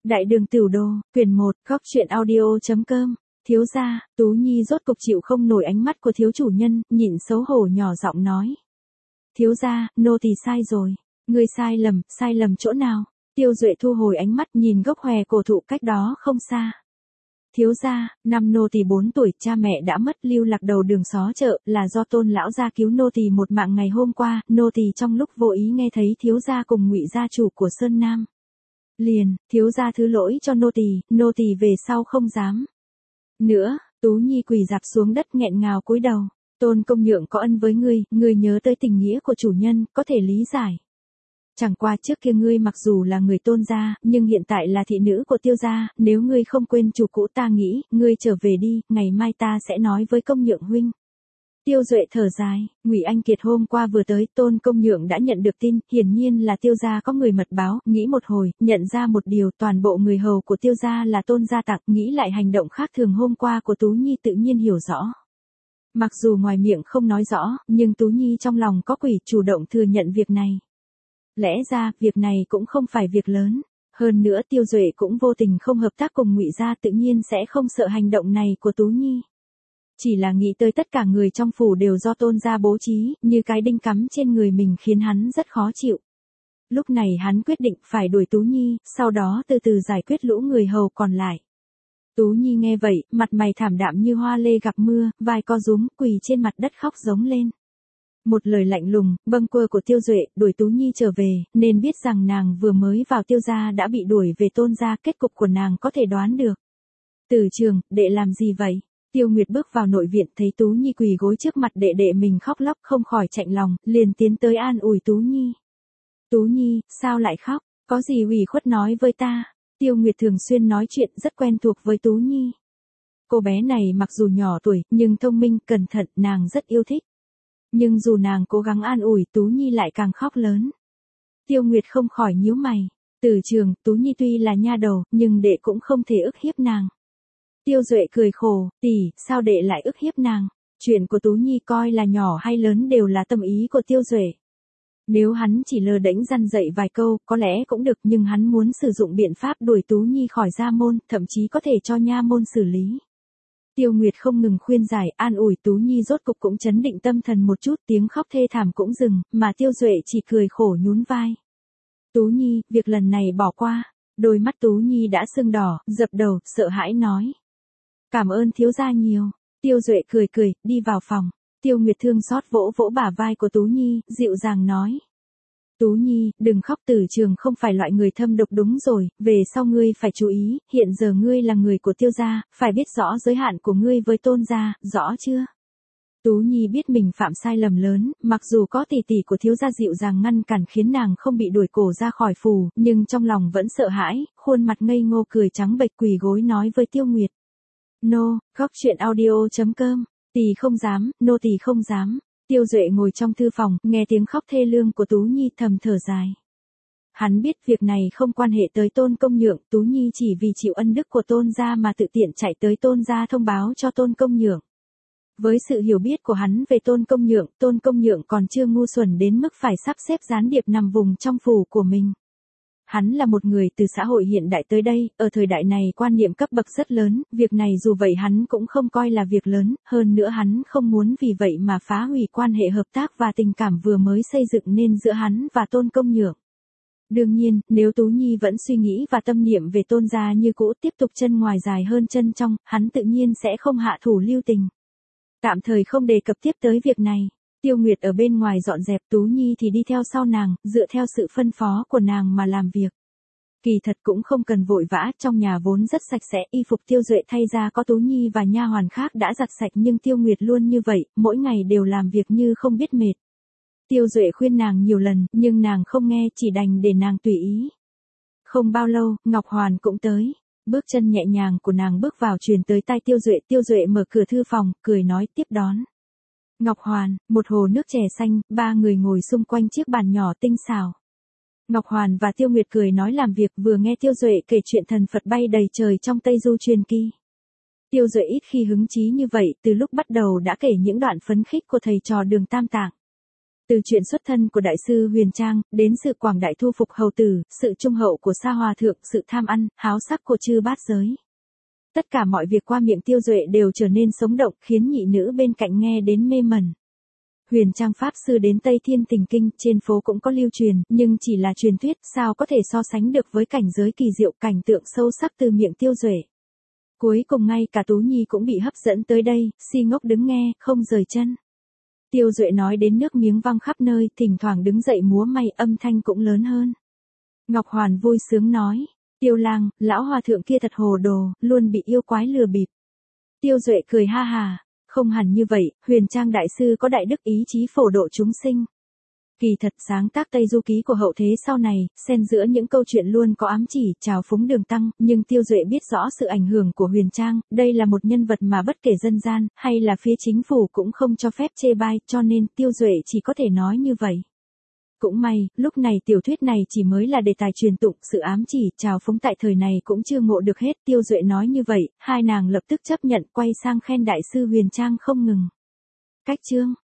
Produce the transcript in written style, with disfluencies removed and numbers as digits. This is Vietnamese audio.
Đại đường Tửu Đô, quyển 1, góc truyện audio.com. Thiếu gia, Tú Nhi rốt cục chịu không nổi ánh mắt của thiếu chủ nhân, nhịn xấu hổ nhỏ giọng nói. Thiếu gia, nô tỳ sai rồi. Ngươi sai lầm chỗ nào? Tiêu Duệ thu hồi ánh mắt nhìn gốc hòe cổ thụ cách đó không xa. Thiếu gia, năm nô tỳ 4 tuổi, cha mẹ đã mất, lưu lạc đầu đường xó chợ, là do Tôn lão gia cứu nô tỳ một mạng ngày hôm qua, nô tỳ trong lúc vô ý nghe thấy thiếu gia cùng Ngụy gia chủ của Sơn Nam. Liền, thiếu gia thứ lỗi cho nô tỳ về sau không dám. Nữa, Tú Nhi quỳ rạp xuống đất nghẹn ngào cúi đầu. Tôn Công Nhượng có ân với ngươi nhớ tới tình nghĩa của chủ nhân, có thể lý giải. Chẳng qua trước kia ngươi mặc dù là người Tôn gia, nhưng hiện tại là thị nữ của Tiêu gia, nếu ngươi không quên chủ cũ ta nghĩ, ngươi trở về đi, ngày mai ta sẽ nói với Công Nhượng huynh. Tiêu Duệ thở dài, Ngụy Anh Kiệt hôm qua vừa tới, Tôn Công Nhượng đã nhận được tin, hiển nhiên là Tiêu gia có người mật báo, nghĩ một hồi, nhận ra một điều, toàn bộ người hầu của Tiêu gia là Tôn gia tặc, nghĩ lại hành động khác thường hôm qua của Tú Nhi tự nhiên hiểu rõ. Mặc dù ngoài miệng không nói rõ, nhưng Tú Nhi trong lòng có quỷ, chủ động thừa nhận việc này. Lẽ ra, việc này cũng không phải việc lớn. Hơn nữa Tiêu Duệ cũng vô tình không hợp tác cùng Ngụy gia, tự nhiên sẽ không sợ hành động này của Tú Nhi. Chỉ là nghĩ tới tất cả người trong phủ đều do Tôn gia bố trí, như cái đinh cắm trên người mình khiến hắn rất khó chịu. Lúc này hắn quyết định phải đuổi Tú Nhi, sau đó từ từ giải quyết lũ người hầu còn lại. Tú Nhi nghe vậy, mặt mày thảm đạm như hoa lê gặp mưa, vai co rúm, quỳ trên mặt đất khóc giống lên. Một lời lạnh lùng, bâng quơ của Tiêu Duệ, đuổi Tú Nhi trở về, nên biết rằng nàng vừa mới vào Tiêu gia đã bị đuổi về Tôn gia, kết cục của nàng có thể đoán được. Từ Trường, đệ làm gì vậy? Tiêu Nguyệt bước vào nội viện thấy Tú Nhi quỳ gối trước mặt đệ đệ mình khóc lóc không khỏi chạnh lòng, liền tiến tới an ủi Tú Nhi. Tú Nhi, sao lại khóc, có gì ủy khuất nói với ta? Tiêu Nguyệt thường xuyên nói chuyện rất quen thuộc với Tú Nhi. Cô bé này mặc dù nhỏ tuổi, nhưng thông minh, cẩn thận, nàng rất yêu thích. Nhưng dù nàng cố gắng an ủi, Tú Nhi lại càng khóc lớn. Tiêu Nguyệt không khỏi nhíu mày. Từ Trường, Tú Nhi tuy là nha đầu, nhưng đệ cũng không thể ức hiếp nàng. Tiêu Duệ cười khổ, tỷ, sao đệ lại ức hiếp nàng? Chuyện của Tú Nhi coi là nhỏ hay lớn đều là tâm ý của Tiêu Duệ. Nếu hắn chỉ lơ đễnh răn dạy vài câu, có lẽ cũng được, nhưng hắn muốn sử dụng biện pháp đuổi Tú Nhi khỏi gia môn, thậm chí có thể cho nha môn xử lý. Tiêu Nguyệt không ngừng khuyên giải, an ủi Tú Nhi, rốt cục cũng chấn định tâm thần một chút, tiếng khóc thê thảm cũng dừng, mà Tiêu Duệ chỉ cười khổ nhún vai. Tú Nhi, việc lần này bỏ qua. Đôi mắt Tú Nhi đã sưng đỏ, dập đầu, sợ hãi nói. Cảm ơn thiếu gia nhiều. Tiêu Duệ cười, đi vào phòng. Tiêu Nguyệt thương xót vỗ vỗ bả vai của Tú Nhi, dịu dàng nói. Tú Nhi, đừng khóc, Từ Trường không phải loại người thâm độc, đúng rồi, về sau ngươi phải chú ý, hiện giờ ngươi là người của Tiêu gia, phải biết rõ giới hạn của ngươi với Tôn gia, rõ chưa? Tú Nhi biết mình phạm sai lầm lớn, mặc dù có tỷ tỷ của thiếu gia dịu dàng ngăn cản khiến nàng không bị đuổi cổ ra khỏi phủ, nhưng trong lòng vẫn sợ hãi, khuôn mặt ngây ngô cười trắng bệch quỳ gối nói với Tiêu Nguyệt. Góc truyện audio.com, tỷ không dám, nô tỳ không dám. Tiêu Duệ ngồi trong thư phòng, nghe tiếng khóc thê lương của Tú Nhi thầm thở dài. Hắn biết việc này không quan hệ tới Tôn Công Nhượng, Tú Nhi chỉ vì chịu ân đức của Tôn gia mà tự tiện chạy tới Tôn gia thông báo cho Tôn Công Nhượng. Với sự hiểu biết của hắn về Tôn Công Nhượng còn chưa ngu xuẩn đến mức phải sắp xếp gián điệp nằm vùng trong phủ của mình. Hắn là một người từ xã hội hiện đại tới đây, ở thời đại này quan niệm cấp bậc rất lớn, việc này dù vậy hắn cũng không coi là việc lớn, hơn nữa hắn không muốn vì vậy mà phá hủy quan hệ hợp tác và tình cảm vừa mới xây dựng nên giữa hắn và Tôn Công Nhượng. Đương nhiên, nếu Tú Nhi vẫn suy nghĩ và tâm niệm về Tôn gia như cũ, tiếp tục chân ngoài dài hơn chân trong, hắn tự nhiên sẽ không hạ thủ lưu tình. Tạm thời không đề cập tiếp tới việc này. Tiêu Nguyệt ở bên ngoài dọn dẹp, Tú Nhi thì đi theo sau nàng, dựa theo sự phân phó của nàng mà làm việc. Kỳ thật cũng không cần vội vã, trong nhà vốn rất sạch sẽ, y phục Tiêu Duệ thay ra có Tú Nhi và nha hoàn khác đã giặt sạch, nhưng Tiêu Nguyệt luôn như vậy, mỗi ngày đều làm việc như không biết mệt. Tiêu Duệ khuyên nàng nhiều lần, nhưng nàng không nghe, chỉ đành để nàng tùy ý. Không bao lâu, Ngọc Hoàn cũng tới. Bước chân nhẹ nhàng của nàng bước vào truyền tới tai Tiêu Duệ mở cửa thư phòng, cười nói tiếp đón. Ngọc Hoàn, một hồ nước chè xanh, ba người ngồi xung quanh chiếc bàn nhỏ tinh xảo. Ngọc Hoàn và Tiêu Nguyệt cười nói làm việc, vừa nghe Tiêu Duệ kể chuyện thần Phật bay đầy trời trong Tây Du truyền kỳ. Tiêu Duệ ít khi hứng chí như vậy, từ lúc bắt đầu đã kể những đoạn phấn khích của thầy trò Đường Tam Tạng. Từ chuyện xuất thân của đại sư Huyền Trang, đến sự quảng đại thu phục hầu tử, sự trung hậu của Sa Hòa Thượng, sự tham ăn, háo sắc của chư bát giới. Tất cả mọi việc qua miệng Tiêu Duệ đều trở nên sống động, khiến nhị nữ bên cạnh nghe đến mê mẩn. Huyền Trang Pháp Sư đến Tây Thiên Tình Kinh, trên phố cũng có lưu truyền, nhưng chỉ là truyền thuyết, sao có thể so sánh được với cảnh giới kỳ diệu, cảnh tượng sâu sắc từ miệng Tiêu Duệ. Cuối cùng ngay cả Tú Nhi cũng bị hấp dẫn tới đây, si ngốc đứng nghe, không rời chân. Tiêu Duệ nói đến nước miếng văng khắp nơi, thỉnh thoảng đứng dậy múa may, âm thanh cũng lớn hơn. Ngọc Hoàn vui sướng nói, Tiêu lang, lão hòa thượng kia thật hồ đồ, luôn bị yêu quái lừa bịp. Tiêu Duệ cười ha hà, không hẳn như vậy, Huyền Trang đại sư có đại đức ý chí phổ độ chúng sinh. Kỳ thật sáng tác Tây Du Ký của hậu thế sau này, xen giữa những câu chuyện luôn có ám chỉ, trào phúng Đường Tăng, nhưng Tiêu Duệ biết rõ sự ảnh hưởng của Huyền Trang, đây là một nhân vật mà bất kể dân gian, hay là phía chính phủ cũng không cho phép chê bai, cho nên Tiêu Duệ chỉ có thể nói như vậy. Cũng may, lúc này tiểu thuyết này chỉ mới là đề tài truyền tụng, sự ám chỉ, trào phúng tại thời này cũng chưa ngộ được hết, Tiêu Duệ nói như vậy, hai nàng lập tức chấp nhận, quay sang khen đại sư Huyền Trang không ngừng. Cách chương